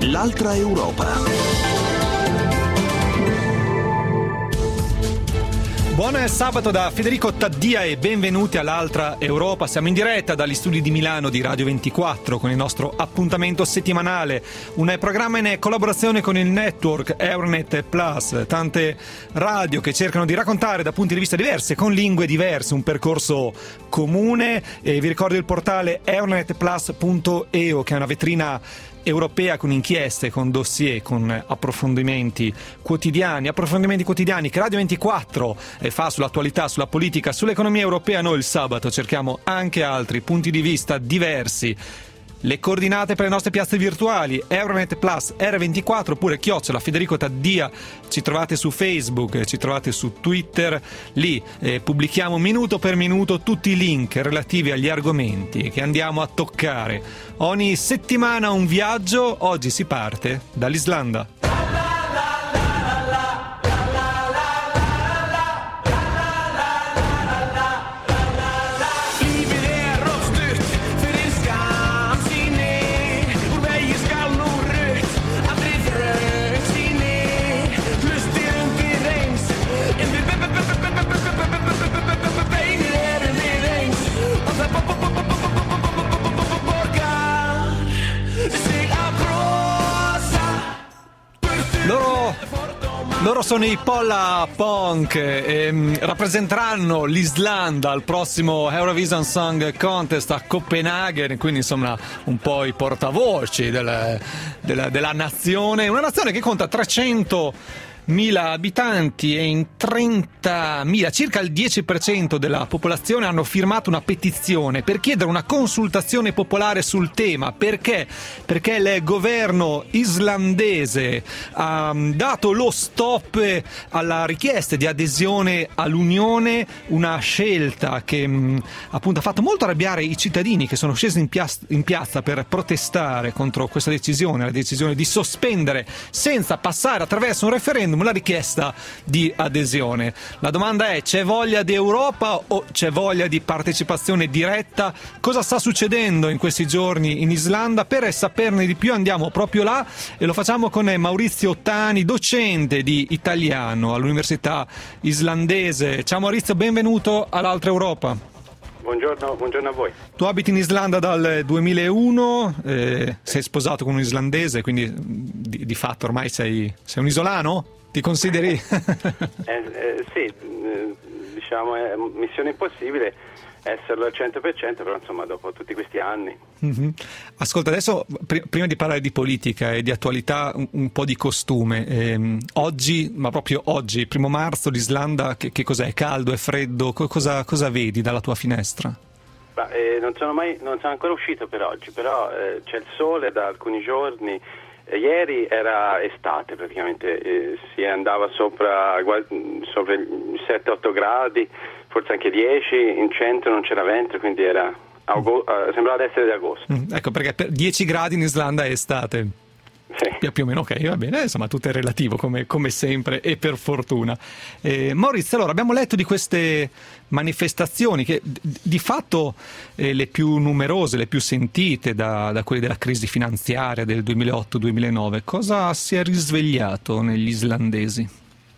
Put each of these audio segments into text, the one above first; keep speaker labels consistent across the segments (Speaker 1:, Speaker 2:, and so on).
Speaker 1: L'altra Europa.
Speaker 2: Buon sabato da Federico Taddia e benvenuti all'Altra Europa. Siamo in diretta dagli studi di Milano di Radio 24 con il nostro appuntamento settimanale, un programma in collaborazione con il network Euronet Plus, tante radio che cercano di raccontare da punti di vista diversi, con lingue diverse, un percorso comune. E vi ricordo il portale euronetplus.eu, che è una vetrina europea con inchieste, con dossier, con approfondimenti quotidiani che Radio 24 fa sull'attualità, sulla politica, sull'economia europea. Noi il sabato cerchiamo anche altri punti di vista diversi. Le coordinate per le nostre piazze virtuali: Euronet Plus R24 oppure @ Federico Taddia. Ci trovate su Facebook, ci trovate su Twitter. Lì pubblichiamo minuto per minuto tutti i link relativi agli argomenti che andiamo a toccare. Ogni settimana un viaggio. Oggi si parte dall'Islanda. Loro sono i Pola Punk e rappresenteranno l'Islanda al prossimo Eurovision Song Contest a Copenaghen, quindi insomma un po' i portavoci della nazione, una nazione che conta 300.000 abitanti e in 30.000, circa il 10% della popolazione, hanno firmato una petizione per chiedere una consultazione popolare sul tema. Perché? Perché il governo islandese ha dato lo stop alla richiesta di adesione all'Unione, una scelta che appunto ha fatto molto arrabbiare i cittadini che sono scesi in piazza per protestare contro questa decisione, la decisione di sospendere senza passare attraverso un referendum la richiesta di adesione. La domanda è: c'è voglia di Europa o c'è voglia di partecipazione diretta? Cosa sta succedendo in questi giorni in Islanda? Per saperne di più andiamo proprio là e lo facciamo con Maurizio Ottani, docente di italiano all'Università islandese. Ciao Maurizio, benvenuto all'Altra Europa.
Speaker 3: Buongiorno a voi.
Speaker 2: Tu abiti in Islanda dal 2001, sei sposato con un islandese, quindi di fatto ormai sei un isolano? Ti consideri?
Speaker 3: Sì, diciamo è missione impossibile esserlo al 100%, però insomma dopo tutti questi anni.
Speaker 2: Mm-hmm. Ascolta, adesso prima di parlare di politica e di attualità, un po' di costume. Oggi, ma proprio oggi, 1 marzo, l'Islanda che cos'è? È caldo, è freddo? Cosa vedi dalla tua finestra?
Speaker 3: Non sono ancora uscito per oggi, però c'è il sole da alcuni giorni. Ieri era estate praticamente, si andava sopra i 7-8 gradi, forse anche 10, in centro non c'era vento, quindi sembrava essere di agosto.
Speaker 2: Ecco, perché per 10 gradi in Islanda è estate. Sì. Più o meno, ok, va bene, insomma tutto è relativo come sempre e per fortuna. Maurizio, allora abbiamo letto di queste manifestazioni che di fatto le più numerose, le più sentite da quelle della crisi finanziaria del 2008-2009, cosa si è risvegliato negli islandesi?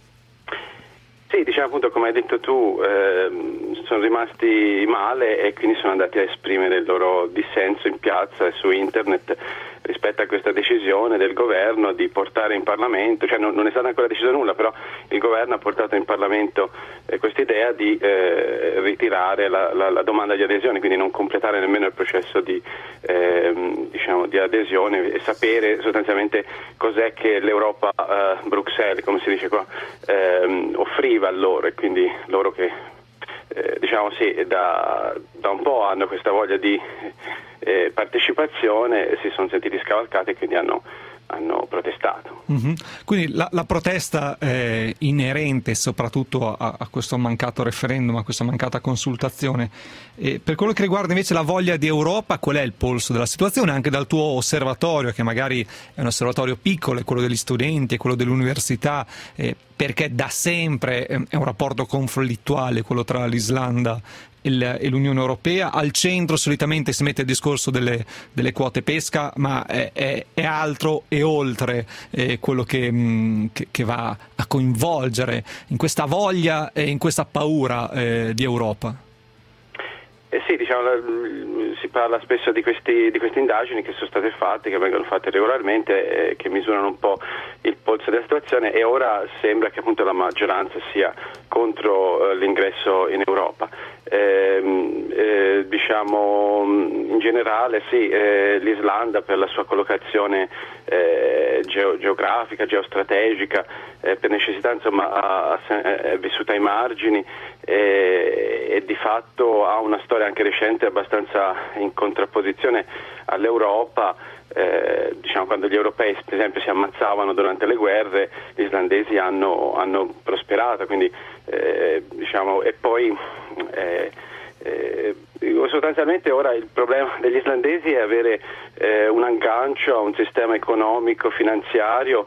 Speaker 3: Sì, diciamo appunto come hai detto tu, sono rimasti male e quindi sono andati a esprimere il loro dissenso in piazza e su internet rispetto a questa decisione del governo di portare in Parlamento, cioè non è stato ancora deciso nulla, però il governo ha portato in Parlamento questa idea di ritirare la domanda di adesione, quindi non completare nemmeno il processo di adesione e sapere sostanzialmente cos'è che l'Europa, Bruxelles, come si dice qua, offriva a loro, e quindi loro che da un po' hanno questa voglia di partecipazione, si sono sentiti scavalcati e quindi hanno protestato.
Speaker 2: Mm-hmm. Quindi la protesta è inerente soprattutto a questo mancato referendum, a questa mancata consultazione. E per quello che riguarda invece la voglia di Europa, qual è il polso della situazione anche dal tuo osservatorio, che magari è un osservatorio piccolo, è quello degli studenti, è quello dell'università, perché da sempre è un rapporto conflittuale quello tra l'Islanda e l'Unione Europea. Al centro solitamente si mette il discorso delle quote pesca, ma è altro e oltre quello che va a coinvolgere in questa voglia e in questa paura di Europa.
Speaker 3: Sì, diciamo, si parla spesso di queste indagini che sono state fatte, che vengono fatte regolarmente, che misurano un po' il polso della situazione, e ora sembra che appunto la maggioranza sia contro l'ingresso in Europa. Diciamo in generale sì, l'Islanda per la sua collocazione geografica, geostrategica, per necessità insomma è vissuta ai margini e di fatto ha una storia anche recente abbastanza in contrapposizione all'Europa. Diciamo, quando gli europei per esempio si ammazzavano durante le guerre, gli islandesi hanno prosperato, quindi diciamo, e poi sostanzialmente ora il problema degli islandesi è avere un aggancio a un sistema economico finanziario.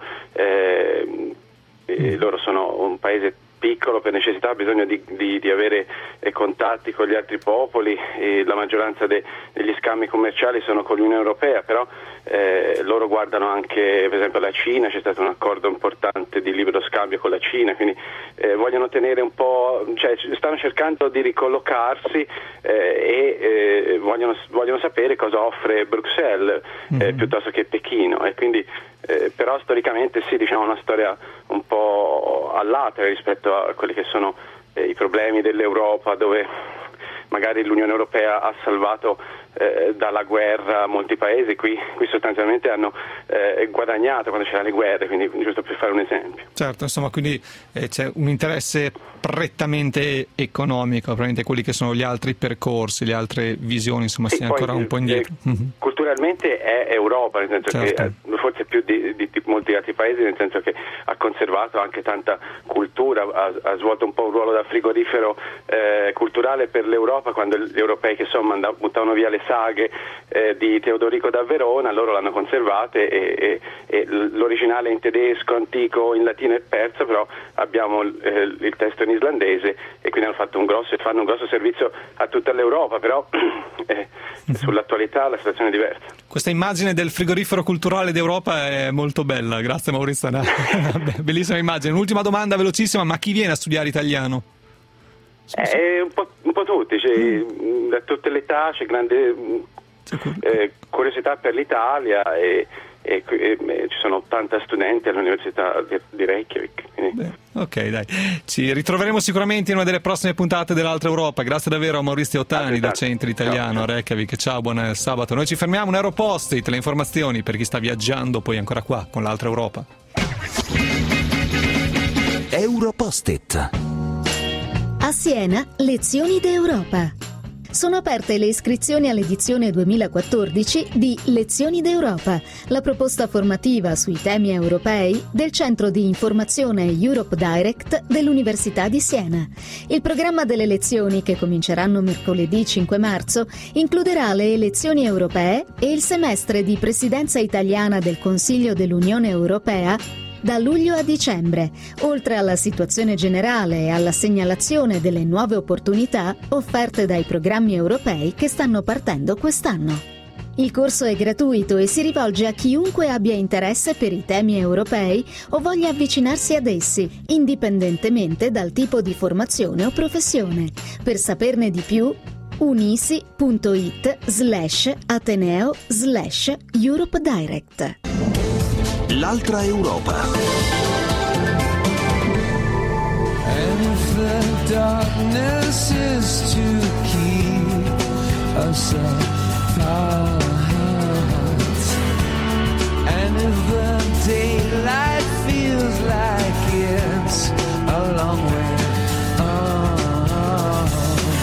Speaker 3: Loro sono un paese piccolo, per necessità ha bisogno di avere contatti con gli altri popoli, e la maggioranza degli scambi commerciali sono con l'Unione Europea, però loro guardano anche per esempio la Cina, c'è stato un accordo importante di libero scambio con la Cina, quindi vogliono tenere un po', cioè stanno cercando di ricollocarsi e vogliono sapere cosa offre Bruxelles piuttosto che Pechino, e quindi però storicamente sì, diciamo una storia un po' all'altra rispetto a quelli che sono i problemi dell'Europa, dove magari l'Unione Europea ha salvato dalla guerra molti paesi, qui sostanzialmente hanno guadagnato quando c'erano le guerre, quindi giusto per fare un esempio.
Speaker 2: Certo, insomma, quindi c'è un interesse prettamente economico, probabilmente quelli che sono gli altri percorsi, le altre visioni, insomma, sì, siamo ancora un po' indietro.
Speaker 3: Culturalmente è Europa, nel senso
Speaker 2: certo.
Speaker 3: che forse più di molti altri paesi, nel senso che ha conservato anche tanta cultura, ha svolto un po' un ruolo da frigorifero culturale per l'Europa, quando gli europei che buttavano via le saghe di Teodorico da Verona, loro l'hanno conservate e l'originale in tedesco, antico, in latino e persa, però abbiamo il testo in islandese, e quindi fanno un grosso servizio a tutta l'Europa, però sull'attualità la situazione è diversa.
Speaker 2: Questa immagine del frigorifero culturale d'Europa è molto bella, grazie Maurizio, una bellissima immagine. Un'ultima domanda velocissima, ma chi viene a studiare italiano?
Speaker 3: Un po' tutti, da tutte le età c'è grande curiosità per l'Italia e ci sono 80 studenti all'Università di Reykjavik.
Speaker 2: Ok, dai, ci ritroveremo sicuramente in una delle prossime puntate dell'Altra Europa. Grazie davvero a Maurizio Ottani, docente italiano a Reykjavik. Ciao, buon sabato. Noi ci fermiamo, un Aeropost-it, le informazioni per chi sta viaggiando poi ancora qua con l'Altra Europa.
Speaker 1: Europost-it.
Speaker 4: A Siena, lezioni d'Europa. Sono aperte le iscrizioni all'edizione 2014 di Lezioni d'Europa, la proposta formativa sui temi europei del Centro di Informazione Europe Direct dell'Università di Siena. Il programma delle lezioni, che cominceranno mercoledì 5 marzo, includerà le elezioni europee e il semestre di presidenza italiana del Consiglio dell'Unione Europea da luglio a dicembre, oltre alla situazione generale e alla segnalazione delle nuove opportunità offerte dai programmi europei che stanno partendo quest'anno. Il corso è gratuito e si rivolge a chiunque abbia interesse per i temi europei o voglia avvicinarsi ad essi, indipendentemente dal tipo di formazione o professione. Per saperne di più, unisi.it/Ateneo/Europe Direct.
Speaker 1: L'Altra Europa.
Speaker 5: And if the darkness is to keep us apart, and if the daylight feels like it's a long way on,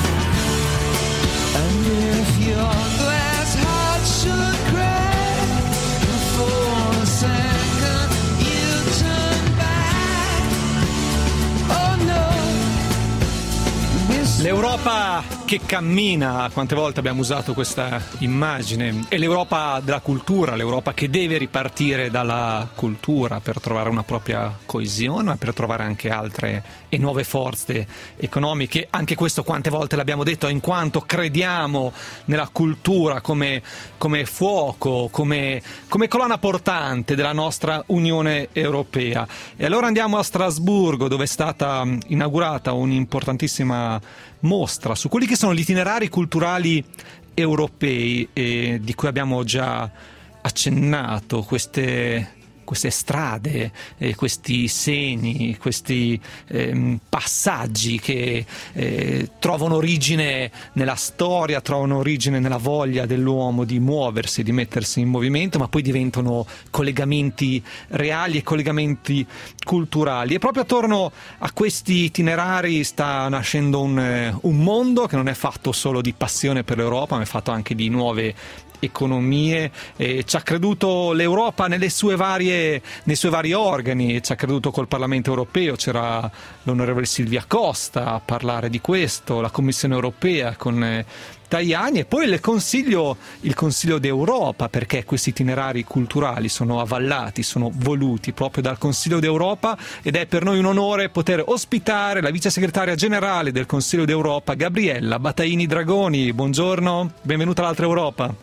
Speaker 5: and if your glass heart should crack for a second, you turn back. Oh no,
Speaker 2: L'Europa che cammina, quante volte abbiamo usato questa immagine, è l'Europa della cultura, l'Europa che deve ripartire dalla cultura per trovare una propria coesione, ma per trovare anche altre e nuove forze economiche. Anche questo quante volte l'abbiamo detto, in quanto crediamo nella cultura come fuoco, come colonna portante della nostra Unione Europea. E allora andiamo a Strasburgo, dove è stata inaugurata un'importantissima mostra su quelli che sono gli itinerari culturali europei, di cui abbiamo già accennato, queste strade, questi segni, questi passaggi che trovano origine nella storia, trovano origine nella voglia dell'uomo di muoversi, di mettersi in movimento, ma poi diventano collegamenti reali e collegamenti culturali. E proprio attorno a questi itinerari sta nascendo un mondo che non è fatto solo di passione per l'Europa, ma è fatto anche di nuove economie. Ci ha creduto l'Europa nei suoi vari organi, ci ha creduto col Parlamento europeo, c'era l'onorevole Silvia Costa a parlare di questo, la Commissione europea con Tajani, e poi il Consiglio d'Europa, perché questi itinerari culturali sono avvallati, sono voluti proprio dal Consiglio d'Europa, ed è per noi un onore poter ospitare la vice segretaria generale del Consiglio d'Europa, Gabriella Battaini Dragoni. Buongiorno, benvenuta all'Altra Europa.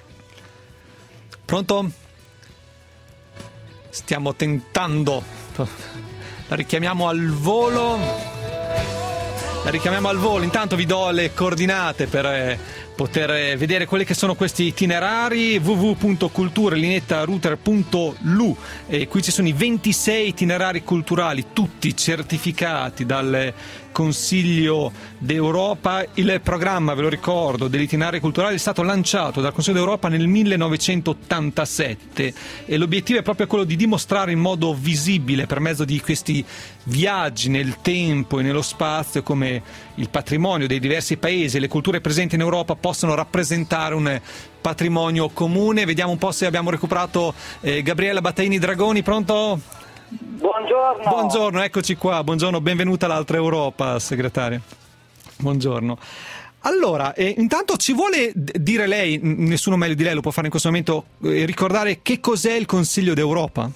Speaker 2: Pronto? Stiamo tentando. La richiamiamo al volo. Intanto vi do le coordinate per poter vedere quelli che sono questi itinerari: www.culturalinettarouter.lu, e qui ci sono i 26 itinerari culturali, tutti certificati dal Consiglio d'Europa. Il programma, ve lo ricordo, degli itinerari culturali è stato lanciato dal Consiglio d'Europa nel 1987 e l'obiettivo è proprio quello di dimostrare in modo visibile, per mezzo di questi viaggi nel tempo e nello spazio, come il patrimonio dei diversi paesi e le culture presenti in Europa possono rappresentare un patrimonio comune. Vediamo un po' se abbiamo recuperato Gabriella Battaini Dragoni. Pronto? Buongiorno, eccoci qua. Buongiorno, benvenuta all'Altra Europa, segretaria. Buongiorno. Allora, intanto ci vuole dire lei, nessuno meglio di lei lo può fare in questo momento, ricordare che cos'è il Consiglio d'Europa?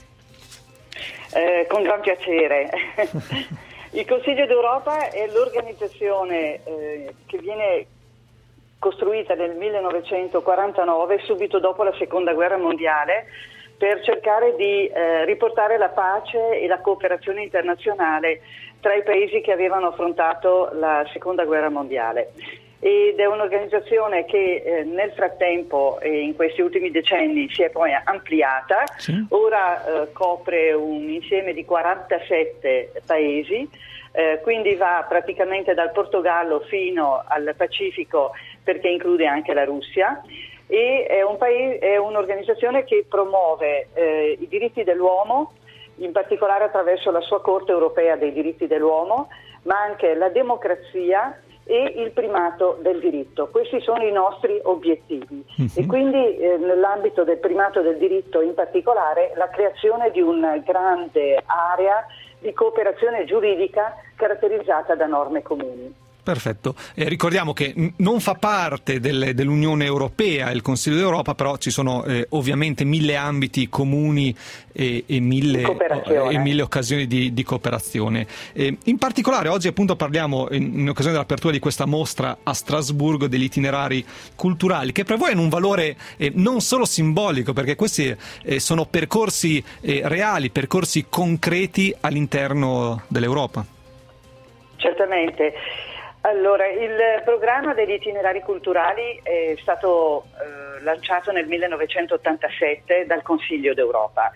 Speaker 6: Con gran piacere. Il Consiglio d'Europa è l'organizzazione che viene costruita nel 1949, subito dopo la Seconda Guerra Mondiale, per cercare di riportare la pace e la cooperazione internazionale tra i paesi che avevano affrontato la Seconda Guerra Mondiale. Ed è un'organizzazione che nel frattempo e in questi ultimi decenni si è poi ampliata. Sì. Ora copre un insieme di 47 paesi, quindi va praticamente dal Portogallo fino al Pacifico, perché include anche la Russia. E è un'organizzazione che promuove i diritti dell'uomo, in particolare attraverso la sua Corte europea dei diritti dell'uomo, ma anche la democrazia e il primato del diritto. Questi sono i nostri obiettivi. E quindi nell'ambito del primato del diritto, in particolare, la creazione di una grande area di cooperazione giuridica caratterizzata da norme comuni.
Speaker 2: Perfetto. Ricordiamo che non fa parte dell'Unione Europea il Consiglio d'Europa, però ci sono ovviamente 1000 ambiti comuni e 1000 occasioni di cooperazione. In particolare oggi appunto parliamo, in occasione dell'apertura di questa mostra a Strasburgo, degli itinerari culturali, che per voi hanno un valore non solo simbolico, perché questi sono percorsi reali, percorsi concreti all'interno dell'Europa.
Speaker 6: Certamente. Allora, il programma degli itinerari culturali è stato lanciato nel 1987 dal Consiglio d'Europa.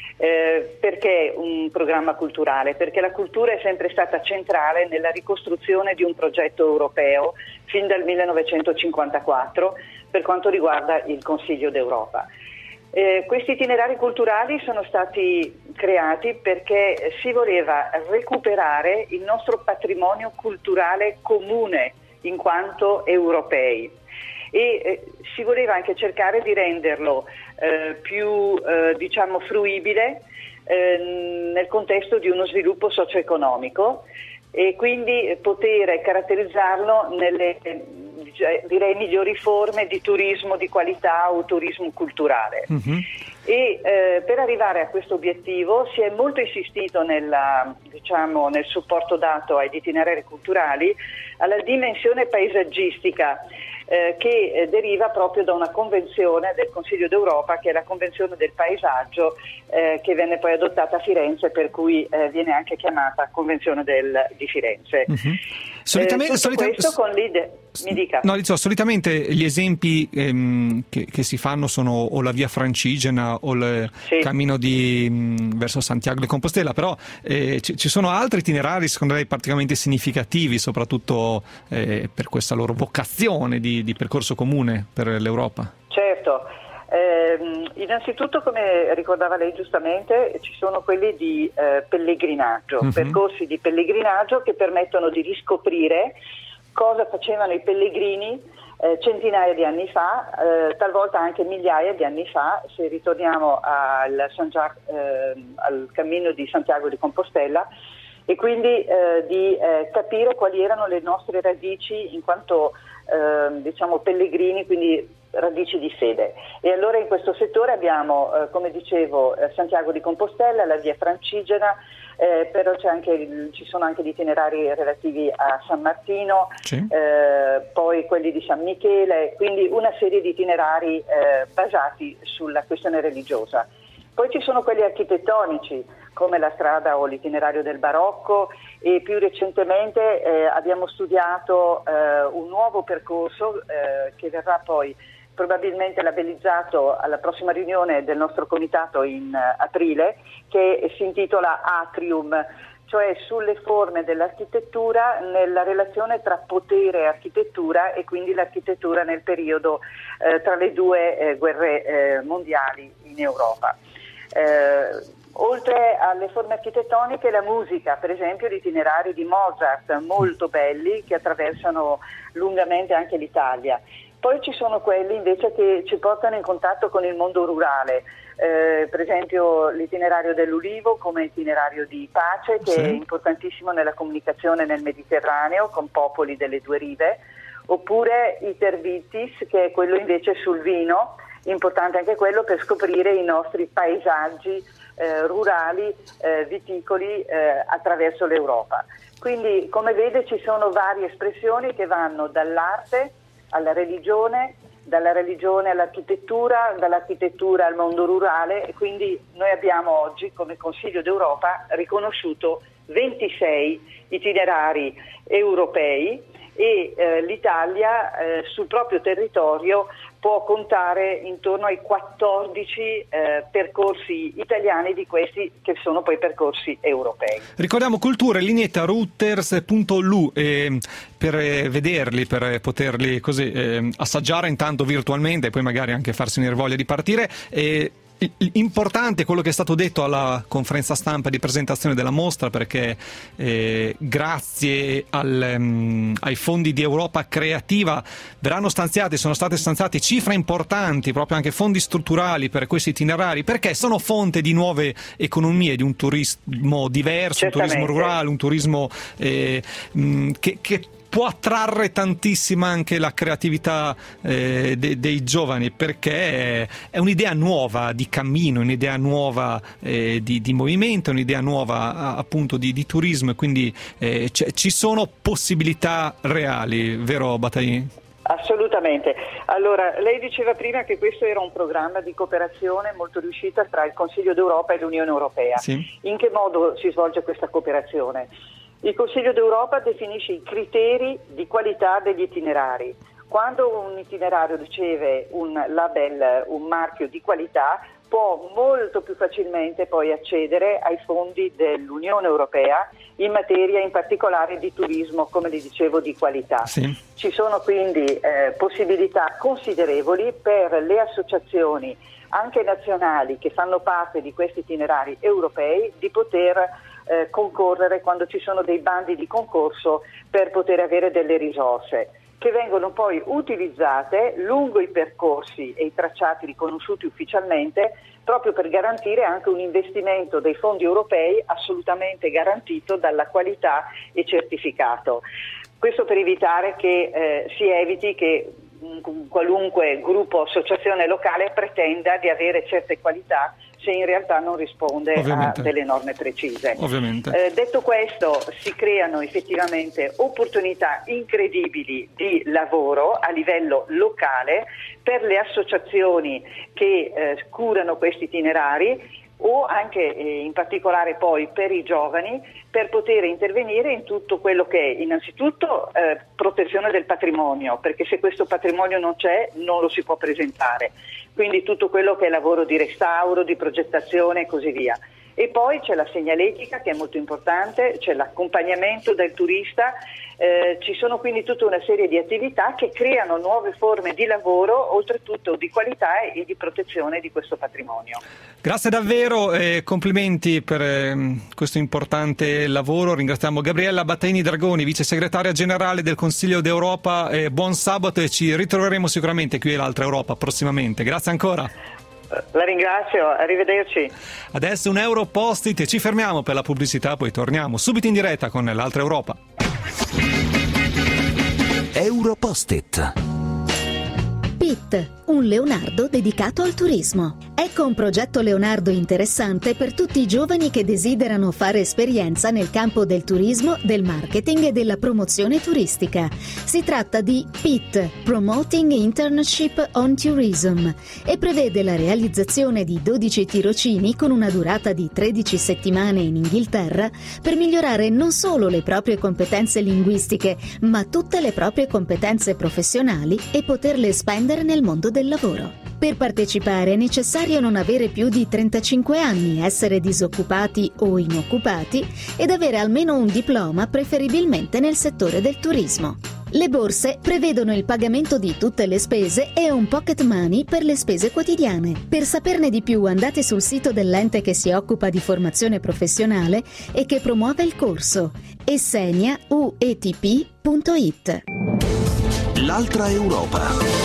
Speaker 6: Perché un programma culturale? Perché la cultura è sempre stata centrale nella ricostruzione di un progetto europeo fin dal 1954 per quanto riguarda il Consiglio d'Europa. Questi itinerari culturali sono stati creati perché si voleva recuperare il nostro patrimonio culturale comune in quanto europei e si voleva anche cercare di renderlo più fruibile nel contesto di uno sviluppo socio-economico e quindi poter caratterizzarlo nelle direi migliori forme di turismo di qualità o turismo culturale. E per arrivare a questo obiettivo si è molto insistito nel supporto dato agli itinerari culturali alla dimensione paesaggistica che deriva proprio da una convenzione del Consiglio d'Europa, che è la Convenzione del Paesaggio, che venne poi adottata a Firenze, per cui viene anche chiamata Convenzione di Firenze. Questo con mi dica.
Speaker 2: No, dicevo, solitamente gli esempi che si fanno sono o la via Francigena o il cammino verso Santiago de Compostela, però ci sono altri itinerari secondo lei particolarmente significativi, soprattutto per questa loro vocazione di percorso comune per l'Europa?
Speaker 6: Certo, innanzitutto, come ricordava lei giustamente, ci sono quelli di pellegrinaggio, percorsi di pellegrinaggio che permettono di riscoprire cosa facevano i pellegrini centinaia di anni fa, talvolta anche migliaia di anni fa, se ritorniamo al cammino di Santiago di Compostela, e quindi di capire quali erano le nostre radici in quanto pellegrini, quindi radici di fede. E allora in questo settore abbiamo, come dicevo, Santiago di Compostela, la via Francigena, però ci sono anche gli itinerari relativi a San Martino, poi quelli di San Michele, quindi una serie di itinerari basati sulla questione religiosa. Poi ci sono quelli architettonici, come la strada o l'itinerario del barocco, e più recentemente abbiamo studiato un nuovo percorso che verrà poi probabilmente labellizzato alla prossima riunione del nostro comitato in aprile, che si intitola Atrium, cioè sulle forme dell'architettura nella relazione tra potere e architettura, e quindi l'architettura nel periodo tra le due guerre mondiali in Europa. Oltre alle forme architettoniche, la musica, per esempio gli itinerari di Mozart, molto belli, che attraversano lungamente anche l'Italia. Poi ci sono quelli invece che ci portano in contatto con il mondo rurale, per esempio l'itinerario dell'ulivo come itinerario di pace, che è importantissimo nella comunicazione nel Mediterraneo con popoli delle due rive, oppure i Tervitis, che è quello invece sul vino, importante anche quello per scoprire i nostri paesaggi rurali, viticoli attraverso l'Europa. Quindi, come vede, ci sono varie espressioni che vanno dall'arte alla religione, dalla religione all'architettura, dall'architettura al mondo rurale, e quindi noi abbiamo oggi come Consiglio d'Europa riconosciuto 26 itinerari europei, e l'Italia sul proprio territorio può contare intorno ai 14 percorsi italiani, di questi che sono poi percorsi europei.
Speaker 2: Ricordiamo culture-routers.lu per vederli, per poterli così assaggiare intanto virtualmente e poi magari anche farsi venire voglia di partire. Importante quello che è stato detto alla conferenza stampa di presentazione della mostra, perché grazie ai fondi di Europa Creativa sono state stanziate cifre importanti, proprio anche fondi strutturali per questi itinerari, perché sono fonte di nuove economie, di un turismo diverso, un turismo rurale, un turismo che può attrarre tantissima anche la creatività dei giovani, perché è un'idea nuova di cammino, un'idea nuova di movimento, un'idea nuova appunto di turismo, e quindi ci sono possibilità reali, vero Bataglini?
Speaker 6: Assolutamente. Allora, lei diceva prima che questo era un programma di cooperazione molto riuscita tra il Consiglio d'Europa e l'Unione Europea. Sì. In che modo si svolge questa cooperazione? Il Consiglio d'Europa definisce i criteri di qualità degli itinerari. Quando un itinerario riceve un label, un marchio di qualità, può molto più facilmente poi accedere ai fondi dell'Unione Europea in materia in particolare di turismo, come le dicevo, di qualità. Sì. Ci sono quindi possibilità considerevoli per le associazioni anche nazionali che fanno parte di questi itinerari europei di poter concorrere quando ci sono dei bandi di concorso per poter avere delle risorse. che vengono poi utilizzate lungo i percorsi e i tracciati riconosciuti ufficialmente, proprio per garantire anche un investimento dei fondi europei assolutamente garantito dalla qualità e certificato. Questo per evitare che si eviti che qualunque gruppo o associazione locale pretenda di avere certe qualità se in realtà non risponde
Speaker 2: Ovviamente.
Speaker 6: a delle norme precise.
Speaker 2: Ovviamente.
Speaker 6: Detto questo, si creano effettivamente opportunità incredibili di lavoro a livello locale per le associazioni che curano questi itinerari, o anche in particolare poi per i giovani, per poter intervenire in tutto quello che è innanzitutto protezione del patrimonio, perché se questo patrimonio non c'è non lo si può presentare, quindi tutto quello che è lavoro di restauro, di progettazione e così via. E poi c'è la segnaletica che è molto importante, c'è l'accompagnamento del turista, ci sono quindi tutta una serie di attività che creano nuove forme di lavoro, oltretutto di qualità e di protezione di questo patrimonio.
Speaker 2: Grazie davvero e complimenti per questo importante lavoro. Ringraziamo Gabriella Battaini Dragoni, vice segretaria generale del Consiglio d'Europa. Buon sabato e ci ritroveremo sicuramente qui all'Altra Europa prossimamente. Grazie ancora.
Speaker 6: La ringrazio, arrivederci.
Speaker 2: Adesso un Euro Post-it e ci fermiamo per la pubblicità, poi torniamo subito in diretta con l'Altra Europa.
Speaker 1: Euro Post-it.
Speaker 4: PIT, un Leonardo dedicato al turismo. Ecco un progetto Leonardo interessante per tutti i giovani che desiderano fare esperienza nel campo del turismo, del marketing e della promozione turistica. Si tratta di PIT, Promoting Internship on Tourism, e prevede la realizzazione di 12 tirocini con una durata di 13 settimane in Inghilterra per migliorare non solo le proprie competenze linguistiche, ma tutte le proprie competenze professionali e poterle spendere nel mondo del lavoro. Per partecipare è necessario non avere più di 35 anni, essere disoccupati o inoccupati ed avere almeno un diploma, preferibilmente nel settore del turismo. Le borse prevedono il pagamento di tutte le spese e un pocket money per le spese quotidiane. Per saperne di più andate sul sito dell'ente che si occupa di formazione professionale e che promuove il corso esseniauetp.it.
Speaker 1: L'Altra Europa.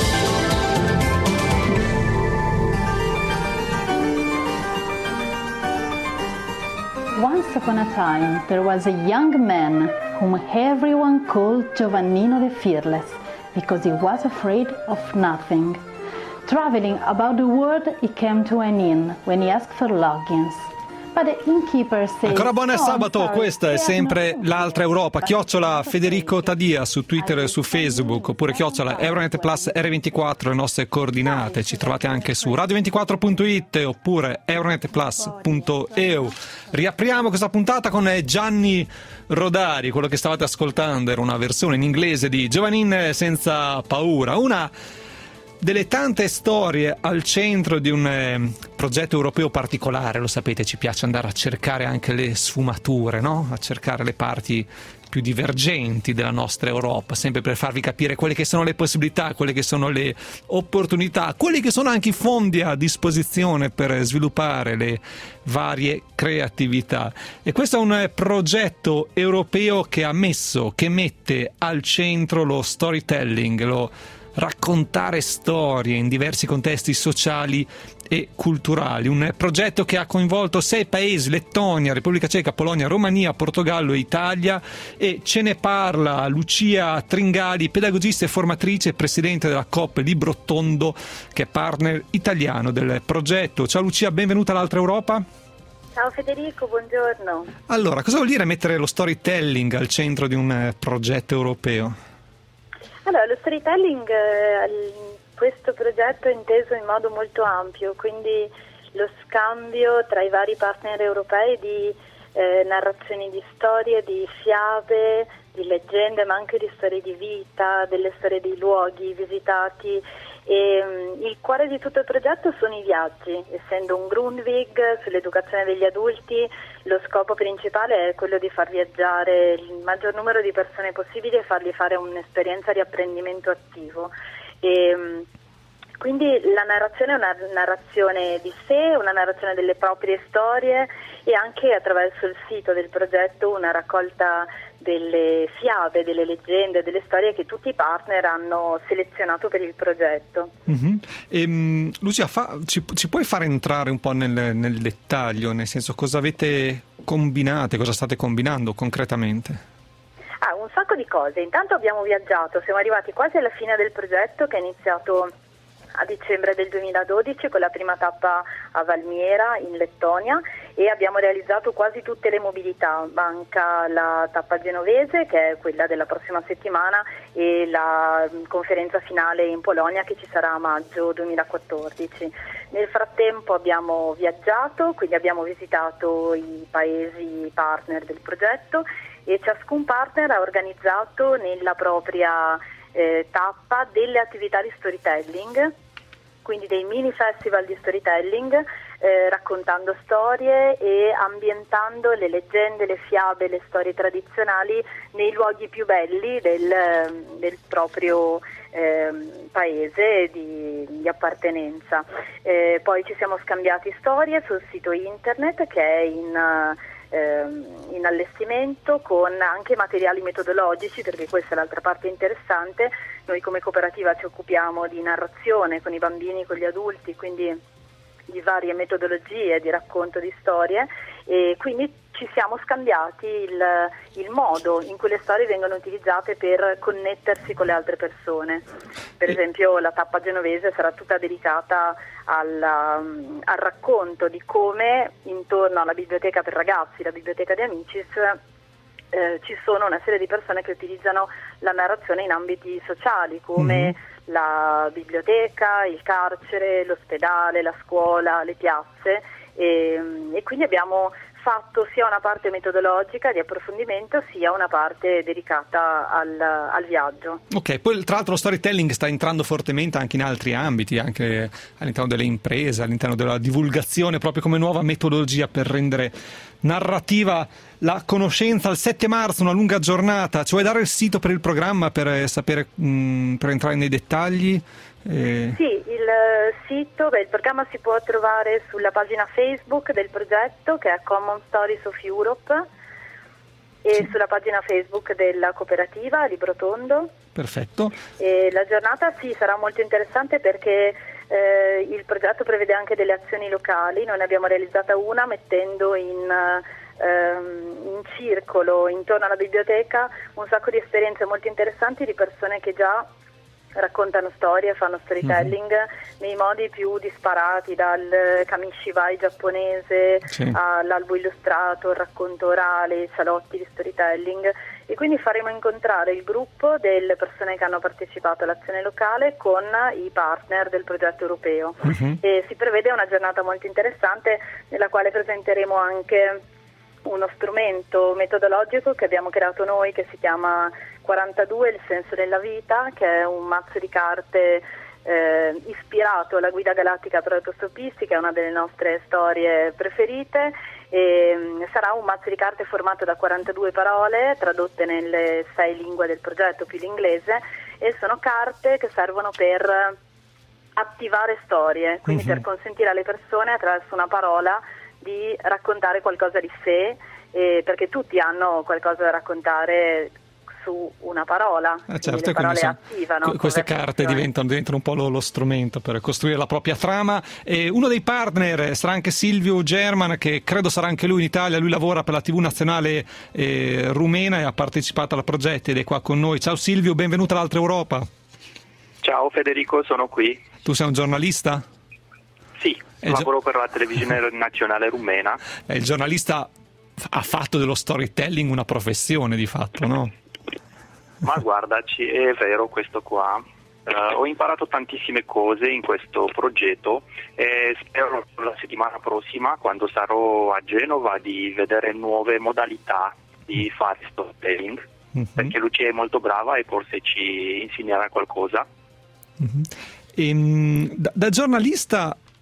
Speaker 7: Once upon a time, there was a young man whom everyone called Giovannino the Fearless because he was afraid of nothing. Traveling about the world, he came to an inn when he asked for logins. But the innkeeper said,
Speaker 2: Ancora buon
Speaker 7: "Oh,
Speaker 2: sabato,
Speaker 7: I'm sorry,
Speaker 2: questa è
Speaker 7: they have
Speaker 2: sempre
Speaker 7: no
Speaker 2: l'Altra Europa, @ Federico Tadia su Twitter e su Facebook, oppure @ Euronet Plus R24, le nostre coordinate. Ci trovate anche su radio24.it oppure euronetplus.eu. Riapriamo questa puntata con Gianni Rodari. Quello che stavate ascoltando era una versione in inglese di Giovannin senza paura, una delle tante storie al centro di un progetto europeo particolare. Lo sapete, ci piace andare a cercare anche le sfumature, no? A cercare le parti più divergenti della nostra Europa, sempre per farvi capire quelle che sono le possibilità, quelle che sono le opportunità, quelli che sono anche i fondi a disposizione per sviluppare le varie creatività. E questo è un progetto europeo che mette al centro lo storytelling, lo raccontare storie in diversi contesti sociali e culturali. Un progetto che ha coinvolto 6 paesi: Lettonia, Repubblica Ceca, Polonia, Romania, Portogallo e Italia, e ce ne parla Lucia Tringali, pedagogista e formatrice e presidente della Coop Libro Tondo, che è partner italiano del progetto. Ciao Lucia, benvenuta all'Altra Europa.
Speaker 8: Ciao Federico, buongiorno.
Speaker 2: Allora, cosa vuol dire mettere lo storytelling al centro di un progetto europeo?
Speaker 8: Allora, lo storytelling, questo progetto è inteso in modo molto ampio, quindi lo scambio tra i vari partner europei di narrazioni di storie, di fiabe, di leggende, ma anche di storie di vita, delle storie dei luoghi visitati. E il cuore di tutto il progetto sono i viaggi. Essendo un Grundvig sull'educazione degli adulti, lo scopo principale è quello di far viaggiare il maggior numero di persone possibile e fargli fare un'esperienza di apprendimento attivo. E Quindi la narrazione è una narrazione di sé, una narrazione delle proprie storie e anche attraverso il sito del progetto una raccolta delle fiabe, delle leggende, delle storie che tutti i partner hanno selezionato per il progetto.
Speaker 2: Lucia, ci puoi fare entrare un po' nel dettaglio, nel senso cosa avete combinato, cosa state combinando concretamente?
Speaker 8: Un sacco di cose. Intanto abbiamo viaggiato, siamo arrivati quasi alla fine del progetto che è iniziato a dicembre del 2012 con la prima tappa a Valmiera in Lettonia e abbiamo realizzato quasi tutte le mobilità. Manca la tappa genovese che è quella della prossima settimana e la conferenza finale in Polonia che ci sarà a maggio 2014. Nel frattempo abbiamo viaggiato, quindi abbiamo visitato i paesi partner del progetto e ciascun partner ha organizzato nella propria tappa delle attività di storytelling, quindi dei mini festival di storytelling, raccontando storie e ambientando le leggende, le fiabe, le storie tradizionali nei luoghi più belli del proprio paese di appartenenza. Poi ci siamo scambiati storie sul sito internet che è in allestimento con anche materiali metodologici, perché questa è l'altra parte interessante. Noi come cooperativa ci occupiamo di narrazione con i bambini, con gli adulti, quindi di varie metodologie di racconto di storie e quindi ci siamo scambiati il modo in cui le storie vengono utilizzate per connettersi con le altre persone. Per esempio la tappa genovese sarà tutta dedicata al racconto di come intorno alla biblioteca per ragazzi, la biblioteca di Amicis, ci sono una serie di persone che utilizzano la narrazione in ambiti sociali come la biblioteca, il carcere, l'ospedale, la scuola, le piazze e quindi abbiamo fatto sia una parte metodologica di approfondimento sia una parte dedicata al viaggio.
Speaker 2: Ok, poi tra l'altro lo storytelling sta entrando fortemente anche in altri ambiti, anche all'interno delle imprese, all'interno della divulgazione, proprio come nuova metodologia per rendere narrativa la conoscenza. Il 7 marzo una lunga giornata, ci vuoi dare il sito per il programma per sapere, per entrare nei dettagli?
Speaker 8: Sì, il sito, il programma si può trovare sulla pagina Facebook del progetto che è Common Stories of Europe e sulla pagina Facebook della cooperativa Libro Tondo.
Speaker 2: Perfetto.
Speaker 8: E la giornata sarà molto interessante perché il progetto prevede anche delle azioni locali. Noi ne abbiamo realizzata una mettendo in circolo intorno alla biblioteca un sacco di esperienze molto interessanti di persone che già raccontano storie, fanno storytelling nei modi più disparati, dal kamishibai giapponese all'albo illustrato, il racconto orale, i salotti di storytelling e quindi faremo incontrare il gruppo delle persone che hanno partecipato all'azione locale con i partner del progetto europeo e si prevede una giornata molto interessante nella quale presenteremo anche uno strumento metodologico che abbiamo creato noi che si chiama 42 il senso della vita, che è un mazzo di carte ispirato alla guida galattica per autostoppisti, che è una delle nostre storie preferite e sarà un mazzo di carte formato da 42 parole tradotte nelle 6 lingue del progetto più l'inglese e sono carte che servono per attivare storie, quindi per consentire alle persone attraverso una parola di raccontare qualcosa di sé, perché tutti hanno qualcosa da raccontare su una parola,
Speaker 2: certo,
Speaker 8: le parole attivano.
Speaker 2: Queste carte diventano un po' lo strumento per costruire la propria trama. E uno dei partner sarà anche Silviu German, che credo sarà anche lui in Italia. Lui lavora per la TV nazionale rumena e ha partecipato al progetto ed è qua con noi. Ciao Silviu, benvenuto all'Altra Europa.
Speaker 9: Ciao Federico, sono qui.
Speaker 2: Tu sei un giornalista?
Speaker 9: Sì, lavoro per la televisione nazionale rumena.
Speaker 2: Il giornalista ha fatto dello storytelling una professione di fatto, no?
Speaker 9: Ma guarda, è vero questo qua. Ho imparato tantissime cose in questo progetto e spero la settimana prossima, quando sarò a Genova, di vedere nuove modalità di fare storytelling, perché Lucia è molto brava e forse ci insegnerà qualcosa.
Speaker 2: Da giornalista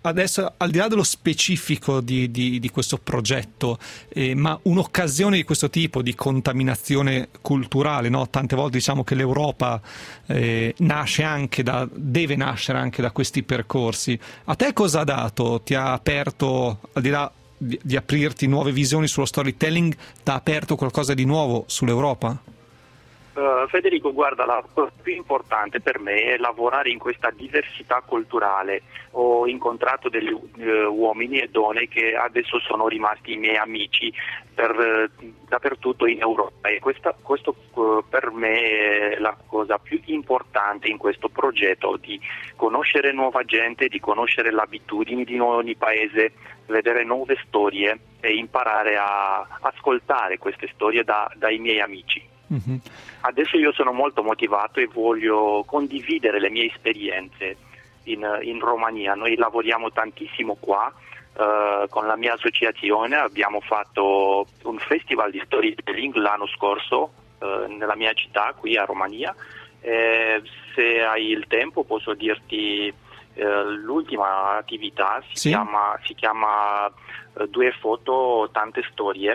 Speaker 2: adesso, al di là dello specifico di questo progetto, ma un'occasione di questo tipo di contaminazione culturale, no? Tante volte diciamo che l'Europa deve nascere anche da questi percorsi. A te cosa ha dato? Ti ha aperto, al di là di aprirti nuove visioni sullo storytelling, ti ha aperto qualcosa di nuovo sull'Europa?
Speaker 9: Federico, guarda, la cosa più importante per me è lavorare in questa diversità culturale. Ho incontrato degli uomini e donne che adesso sono rimasti i miei amici dappertutto in Europa, e questo per me è la cosa più importante in questo progetto, di conoscere nuova gente, di conoscere le abitudini di ogni paese, vedere nuove storie e imparare a ascoltare queste storie dai miei amici. Mm-hmm. Adesso io sono molto motivato e voglio condividere le mie esperienze in Romania. Noi lavoriamo tantissimo qua, con la mia associazione abbiamo fatto un festival di storytelling l'anno scorso nella mia città qui a Romania. Se hai il tempo posso dirti l'ultima attività, si chiama Due foto, tante storie.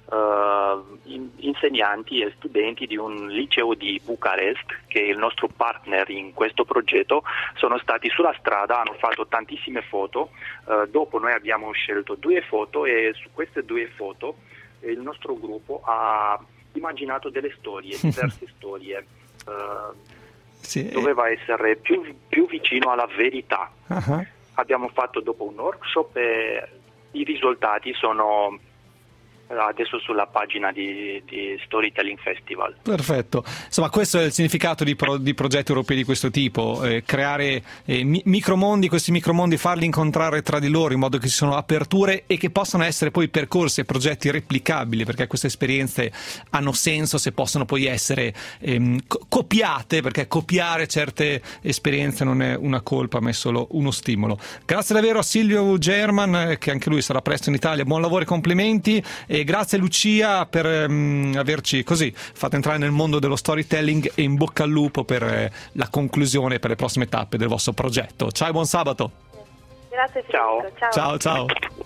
Speaker 9: Insegnanti e studenti di un liceo di Bucarest, che è il nostro partner in questo progetto, sono stati sulla strada, hanno fatto tantissime foto. Dopo noi abbiamo scelto 2 foto, e su queste 2 foto il nostro gruppo ha immaginato delle storie, diverse storie. Doveva essere più vicino alla verità. Uh-huh. Abbiamo fatto dopo un workshop e i risultati sono adesso sulla pagina di Storytelling Festival.
Speaker 2: Perfetto. Insomma, questo è il significato di progetti europei di questo tipo, creare micromondi, questi micromondi farli incontrare tra di loro in modo che ci siano aperture e che possano essere poi percorsi e progetti replicabili, perché queste esperienze hanno senso se possono poi essere copiate, perché copiare certe esperienze non è una colpa ma è solo uno stimolo. Grazie davvero a Silvio German, che anche lui sarà presto in Italia. Buon lavoro e complimenti. E grazie Lucia per averci così fatto entrare nel mondo dello storytelling, e in bocca al lupo per la conclusione, per le prossime tappe del vostro progetto. Ciao e buon sabato.
Speaker 8: Grazie Federico.
Speaker 2: Ciao.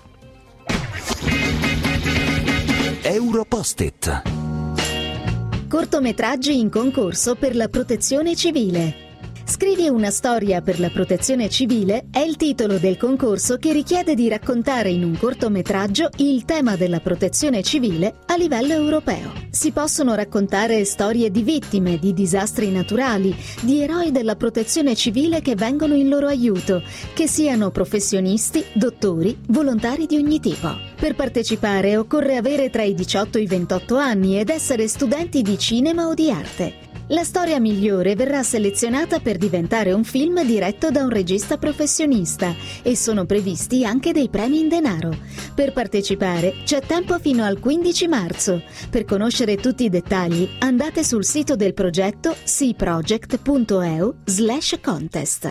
Speaker 1: Europost-it.
Speaker 4: Cortometraggi in concorso per la protezione civile. Scrivi una storia per la protezione civile è il titolo del concorso che richiede di raccontare in un cortometraggio il tema della protezione civile a livello europeo. Si possono raccontare storie di vittime di disastri naturali, di eroi della protezione civile che vengono in loro aiuto, che siano professionisti, dottori, volontari di ogni tipo. Per partecipare occorre avere tra i 18 e i 28 anni ed essere studenti di cinema o di arte. La storia migliore verrà selezionata per diventare un film diretto da un regista professionista, e sono previsti anche dei premi in denaro. Per partecipare c'è tempo fino al 15 marzo. Per conoscere tutti i dettagli andate sul sito del progetto seaproject.eu/contest.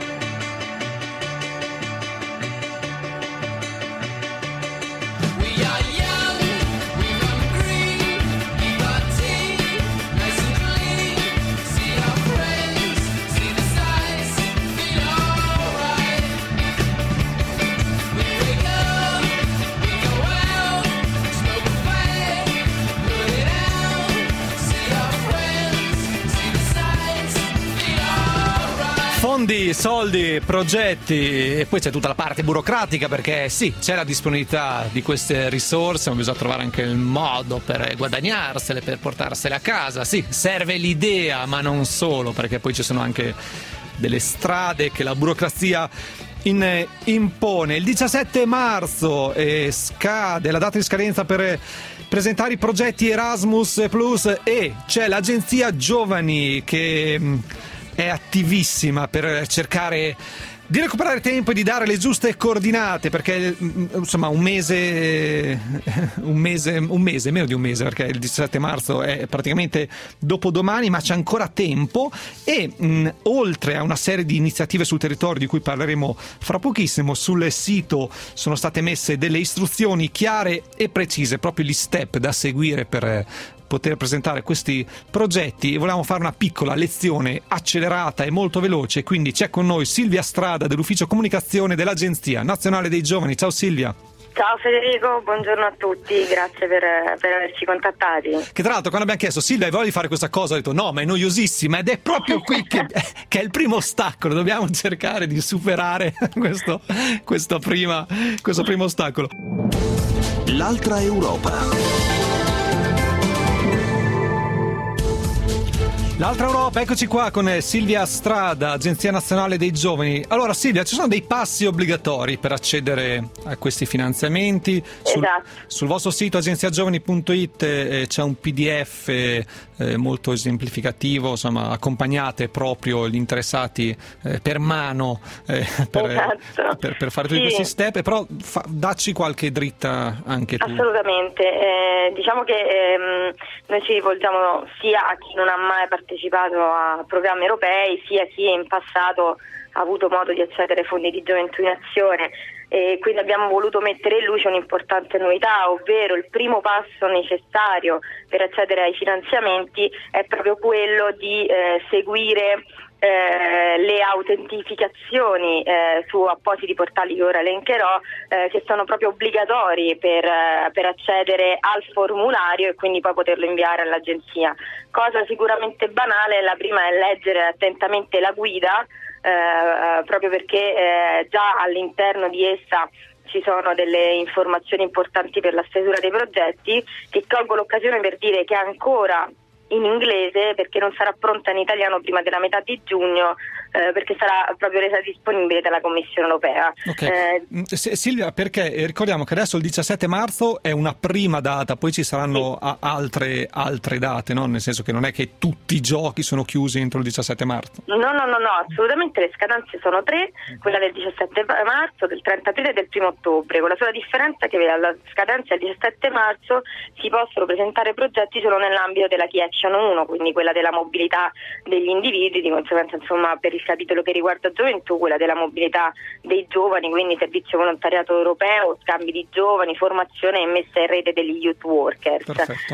Speaker 2: Fondi, soldi, progetti, e poi c'è tutta la parte burocratica, perché sì, c'è la disponibilità di queste risorse, ma bisogna trovare anche il modo per guadagnarsele, per portarsele a casa. Sì, serve l'idea, ma non solo, perché poi ci sono anche delle strade che la burocrazia impone. Il 17 marzo scade la data di scadenza per presentare i progetti Erasmus Plus, e c'è l'agenzia Giovani che è attivissima per cercare di recuperare tempo e di dare le giuste coordinate, perché insomma un mese, meno di un mese, perché il 17 marzo è praticamente dopodomani, ma c'è ancora tempo. E oltre a una serie di iniziative sul territorio di cui parleremo fra pochissimo, sul sito sono state messe delle istruzioni chiare e precise, proprio gli step da seguire per poter presentare questi progetti, e volevamo fare una piccola lezione accelerata e molto veloce, quindi c'è con noi Silvia Strada dell'Ufficio Comunicazione dell'Agenzia Nazionale dei Giovani. Ciao Silvia.
Speaker 10: Ciao Federico, buongiorno a tutti, grazie per averci contattati.
Speaker 2: Che tra l'altro quando abbiamo chiesto Silvia hai voglia di fare questa cosa, ho detto no, ma è noiosissima, ed è proprio qui che è il primo ostacolo, dobbiamo cercare di superare questo primo ostacolo.
Speaker 1: L'altra Europa.
Speaker 2: L'altra Europa, eccoci qua con Silvia Strada, Agenzia Nazionale dei Giovani. Allora Silvia, ci sono dei passi obbligatori per accedere a questi finanziamenti? Sul vostro sito agenziagiovani.it c'è un PDF molto esemplificativo, insomma accompagnate proprio gli interessati per mano per fare tutti questi step, però dacci qualche dritta anche tu.
Speaker 10: Assolutamente, diciamo che noi ci rivolgiamo sia a chi non ha mai partecipato a programmi europei, sia chi in passato ha avuto modo di accedere ai fondi di gioventù in azione, e quindi abbiamo voluto mettere in luce un'importante novità, ovvero il primo passo necessario per accedere ai finanziamenti è proprio quello di seguire le autentificazioni su appositi portali che ora elencherò, che sono proprio obbligatori per accedere al formulario e quindi poi poterlo inviare all'agenzia. Cosa sicuramente banale, la prima è leggere attentamente la guida, proprio perché già all'interno di essa ci sono delle informazioni importanti per la stesura dei progetti, e colgo l'occasione per dire che ancora in inglese, perché non sarà pronta in italiano prima della metà di giugno, perché sarà proprio resa disponibile dalla Commissione Europea.
Speaker 2: Okay. Silvia, perché ricordiamo che adesso il 17 marzo è una prima data, poi ci saranno altre date, no? Nel senso che non è che tutti i giochi sono chiusi entro il 17 marzo.
Speaker 10: No, assolutamente, le scadenze sono 3, quella del 17 marzo, del 30 aprile e del 1 ottobre, con la sola differenza che alla scadenza del 17 marzo si possono presentare progetti solo nell'ambito della Key Action 1, quindi quella della mobilità degli individui, di conseguenza insomma per il capitolo che riguarda gioventù quella della mobilità dei giovani, quindi servizio volontariato europeo, scambi di giovani, formazione e messa in rete degli youth workers.
Speaker 2: Perfetto.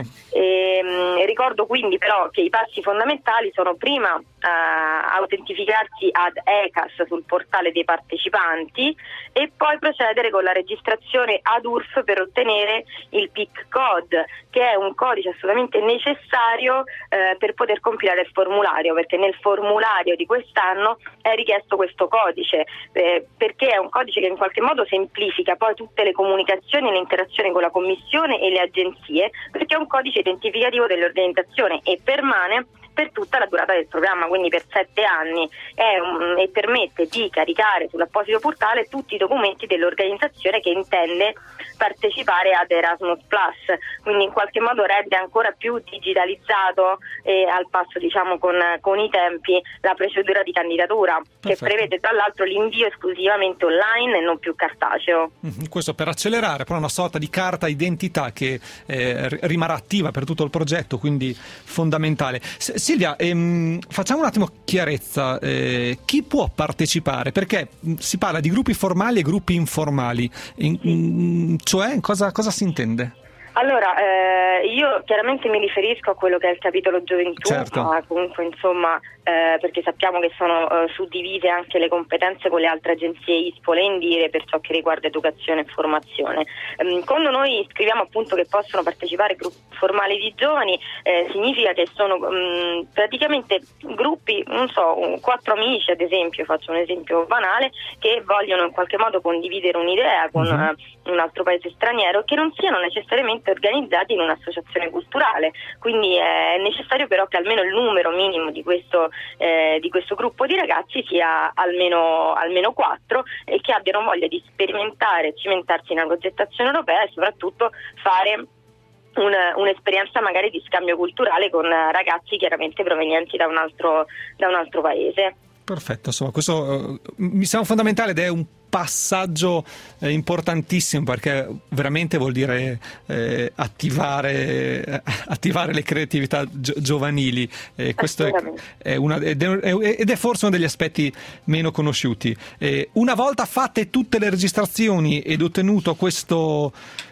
Speaker 10: Ricordo quindi però che i passi fondamentali sono prima autentificarsi ad ECAS sul portale dei partecipanti e poi procedere con la registrazione ad URF per ottenere il PIC code, che è un codice assolutamente necessario per poter compilare il formulario, perché nel formulario di quest'anno è richiesto questo codice, perché è un codice che in qualche modo semplifica poi tutte le comunicazioni e le interazioni con la Commissione e le agenzie, perché è un codice identificativo dell'organizzazione e permane per tutta la durata del programma, quindi per 7 anni, e permette di caricare sull'apposito portale tutti i documenti dell'organizzazione che intende partecipare ad Erasmus+, quindi in qualche modo rende ancora più digitalizzato e al passo diciamo con i tempi la procedura di candidatura. Perfetto. Che prevede tra l'altro l'invio esclusivamente online e non più cartaceo.
Speaker 2: Questo per accelerare, però una sorta di carta identità che rimarrà attiva per tutto il progetto, quindi fondamentale. Silvia, facciamo un attimo chiarezza, chi può partecipare? Perché si parla di gruppi formali e gruppi informali, cioè cosa si intende?
Speaker 10: Allora, io chiaramente mi riferisco a quello che è il capitolo gioventù,
Speaker 2: certo.
Speaker 10: Comunque insomma, perché sappiamo che sono suddivise anche le competenze con le altre agenzie ISPOL e Indire per ciò che riguarda educazione e formazione. Quando noi scriviamo appunto che possono partecipare gruppi formali di giovani, significa che sono praticamente gruppi, non so, 4 amici ad esempio, faccio un esempio banale, che vogliono in qualche modo condividere un'idea con un altro paese straniero, che non siano necessariamente organizzati in un'associazione culturale, quindi è necessario però che almeno il numero minimo di questo gruppo di ragazzi sia almeno 4 e che abbiano voglia di sperimentare, cimentarsi in una progettazione europea e soprattutto fare un'esperienza magari di scambio culturale con ragazzi chiaramente provenienti da un altro paese.
Speaker 2: Perfetto, insomma questo mi sembra fondamentale ed è un passaggio importantissimo, perché veramente vuol dire attivare le creatività giovanili. Questo ed è forse uno degli aspetti meno conosciuti. Una volta fatte tutte le registrazioni ed ottenuto questo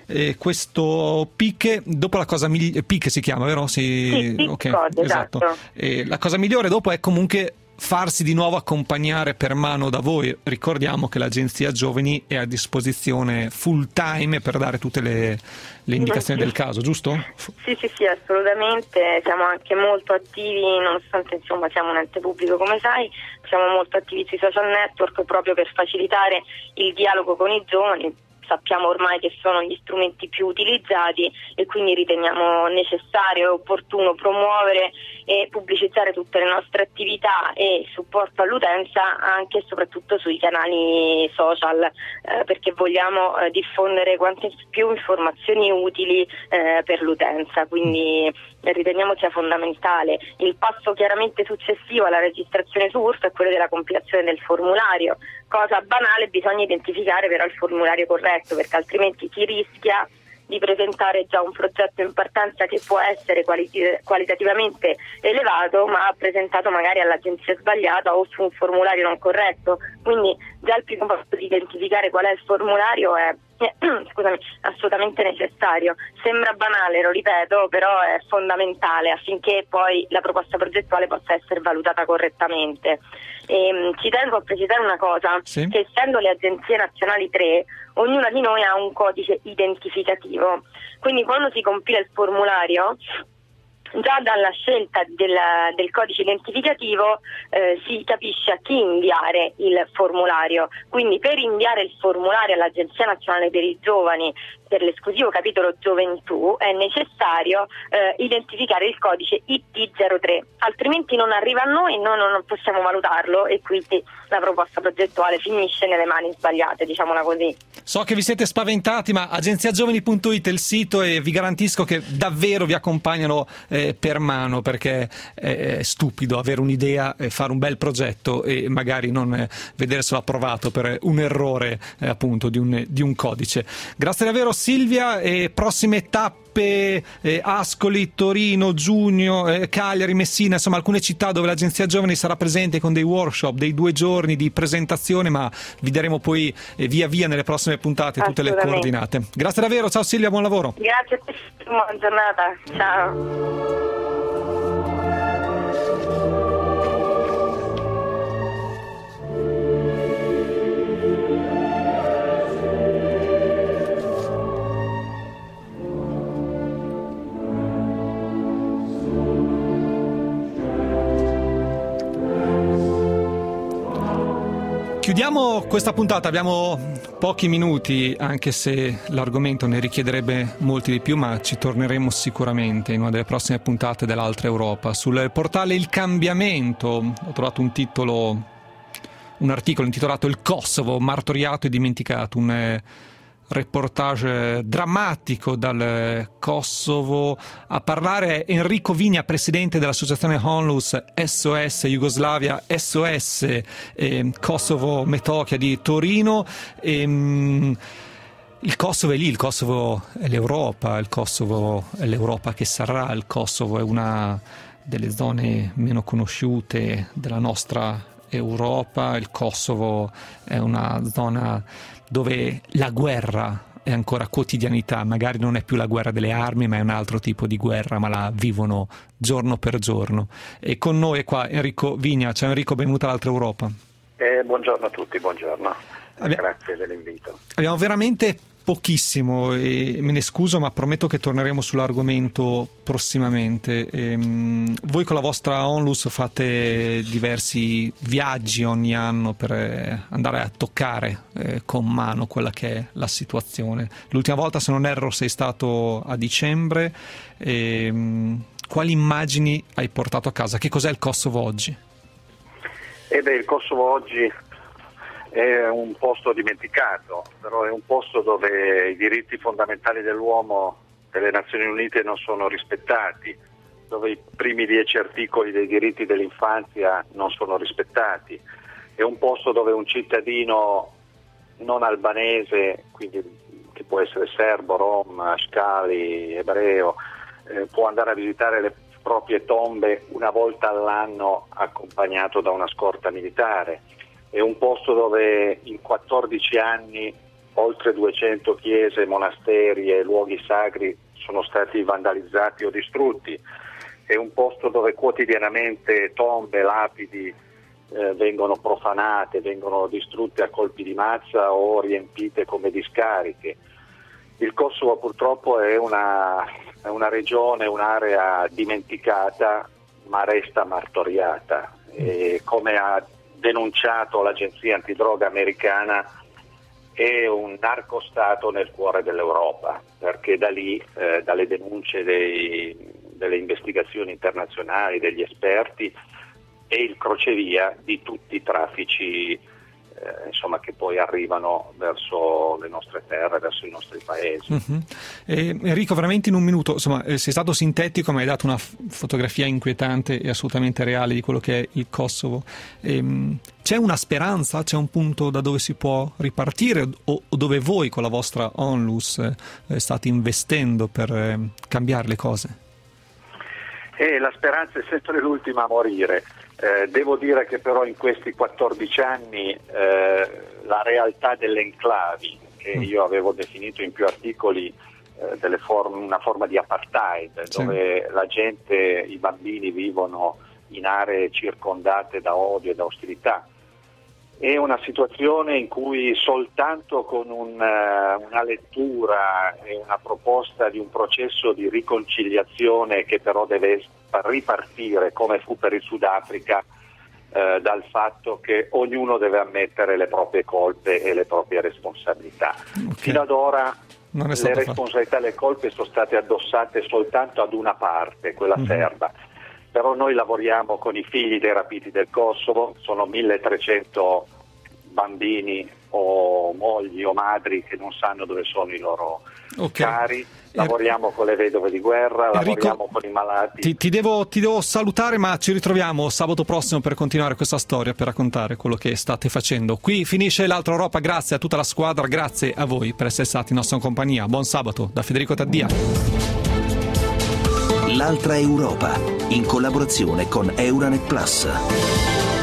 Speaker 2: PIC, dopo la cosa PIC si chiama, vero?
Speaker 10: Sì,
Speaker 2: okay,
Speaker 10: code,
Speaker 2: esatto. La cosa migliore dopo è comunque farsi di nuovo accompagnare per mano da voi. Ricordiamo che l'Agenzia Giovani è a disposizione full time per dare tutte le indicazioni del caso, giusto?
Speaker 10: Sì, assolutamente. Siamo anche molto attivi, nonostante insomma siamo un ente pubblico, come sai, siamo molto attivi sui social network proprio per facilitare il dialogo con i giovani. Sappiamo ormai che sono gli strumenti più utilizzati e quindi riteniamo necessario e opportuno promuovere e pubblicizzare tutte le nostre attività e supporto all'utenza anche e soprattutto sui canali social, perché vogliamo diffondere quante più informazioni utili per l'utenza, quindi riteniamo sia fondamentale. Il passo chiaramente successivo alla registrazione su URSS è quello della compilazione del formulario. Cosa banale, bisogna identificare però il formulario corretto, perché altrimenti si rischia di presentare già un progetto in partenza che può essere qualitativamente elevato, ma presentato magari all'agenzia sbagliata o su un formulario non corretto. Quindi già il primo passo di identificare qual è il formulario è assolutamente necessario. Sembra banale, lo ripeto, però è fondamentale affinché poi la proposta progettuale possa essere valutata correttamente. Ci tengo a precisare una cosa, sì, che essendo le agenzie nazionali 3, ognuna di noi ha un codice identificativo, quindi quando si compila il formulario, già dalla scelta del codice identificativo si capisce a chi inviare il formulario. Quindi per inviare il formulario all'Agenzia Nazionale per i Giovani per l'esclusivo capitolo Gioventù è necessario identificare il codice IT03, altrimenti non arriva a noi e noi non possiamo valutarlo e quindi la proposta progettuale finisce nelle mani sbagliate, diciamola così.
Speaker 2: So che vi siete spaventati, ma agenziagiovani.it è il sito e vi garantisco che davvero vi accompagnano per mano, perché è stupido avere un'idea, fare un bel progetto e magari non vederselo approvato per un errore appunto di un codice. Grazie davvero Silvia, e prossime tappe Ascoli, Torino, Giugno, Cagliari, Messina, insomma alcune città dove l'Agenzia Giovani sarà presente con dei workshop, dei 2 giorni di presentazione, ma vi daremo poi via via nelle prossime puntate tutte le coordinate. Grazie davvero, ciao Silvia, buon lavoro.
Speaker 10: Grazie a te, buona giornata, ciao.
Speaker 2: Chiudiamo questa puntata, abbiamo pochi minuti, anche se l'argomento ne richiederebbe molti di più, ma ci torneremo sicuramente in una delle prossime puntate dell'Altra Europa. Sul portale Il Cambiamento ho trovato un articolo intitolato Il Kosovo, martoriato e dimenticato, un reportage drammatico dal Kosovo. A parlare Enrico Vigna, presidente dell'associazione Onlus SOS Jugoslavia, SOS Kosovo Metochia di Torino. Il Kosovo è lì, il Kosovo è l'Europa, il Kosovo è l'Europa che sarà, il Kosovo è una delle zone meno conosciute della nostra Europa, il Kosovo è una zona dove la guerra è ancora quotidianità, magari non è più la guerra delle armi, ma è un altro tipo di guerra, ma la vivono giorno per giorno. E con noi è qua Enrico Vigna. Ciao Enrico, benvenuto all'Altra Europa.
Speaker 11: Buongiorno a tutti, buongiorno. Grazie dell'invito.
Speaker 2: Abbiamo veramente pochissimo e me ne scuso, ma prometto che torneremo sull'argomento prossimamente. Voi con la vostra Onlus fate diversi viaggi ogni anno per andare a toccare con mano quella che è la situazione. L'ultima volta, se non erro, sei stato a dicembre. Quali immagini hai portato a casa? Che cos'è il Kosovo oggi?
Speaker 11: Il Kosovo oggi è un posto dimenticato, però è un posto dove i diritti fondamentali dell'uomo delle Nazioni Unite non sono rispettati, dove i primi 10 articoli dei diritti dell'infanzia non sono rispettati. È un posto dove un cittadino non albanese, quindi che può essere serbo, rom, ashkali, ebreo, può andare a visitare le proprie tombe una volta all'anno accompagnato da una scorta militare. È un posto dove in 14 anni oltre 200 chiese, monasteri e luoghi sacri sono stati vandalizzati o distrutti. È un posto dove quotidianamente tombe, lapidi vengono profanate, vengono distrutte a colpi di mazza o riempite come discariche. Il Kosovo purtroppo è una regione, un'area dimenticata, ma resta martoriata. E come ha denunciato l'agenzia antidroga americana, è un narcostato nel cuore dell'Europa, perché da lì, dalle denunce delle investigazioni internazionali, degli esperti, è il crocevia di tutti i traffici che poi arrivano verso le nostre terre, verso i nostri paesi.
Speaker 2: Enrico, veramente in un minuto, sei stato sintetico, ma hai dato una fotografia inquietante e assolutamente reale di quello che è il Kosovo. C'è una speranza, c'è un punto da dove si può ripartire o dove voi con la vostra Onlus state investendo per cambiare le cose?
Speaker 11: La speranza è sempre l'ultima a morire. Devo dire che però in questi 14 anni la realtà delle enclavi, che io avevo definito in più articoli una forma di apartheid, dove la gente, i bambini vivono in aree circondate da odio e da ostilità, è una situazione in cui soltanto con una lettura e una proposta di un processo di riconciliazione, che però deve ripartire, come fu per il Sudafrica, dal fatto che ognuno deve ammettere le proprie colpe e le proprie responsabilità. Fino ad ora le responsabilità e le colpe sono state addossate soltanto ad una parte, quella serba. Però noi lavoriamo con i figli dei rapiti del Kosovo, sono 1300 bambini o mogli o madri che non sanno dove sono i loro cari, lavoriamo con le vedove di guerra, lavoriamo con i malati.
Speaker 2: Ti devo salutare, ma ci ritroviamo sabato prossimo per continuare questa storia, per raccontare quello che state facendo. Qui finisce l'Altra Europa, grazie a tutta la squadra, grazie a voi per essere stati in nostra compagnia. Buon sabato da Federico Taddia.
Speaker 1: L'Altra Europa, in collaborazione con Euranet Plus.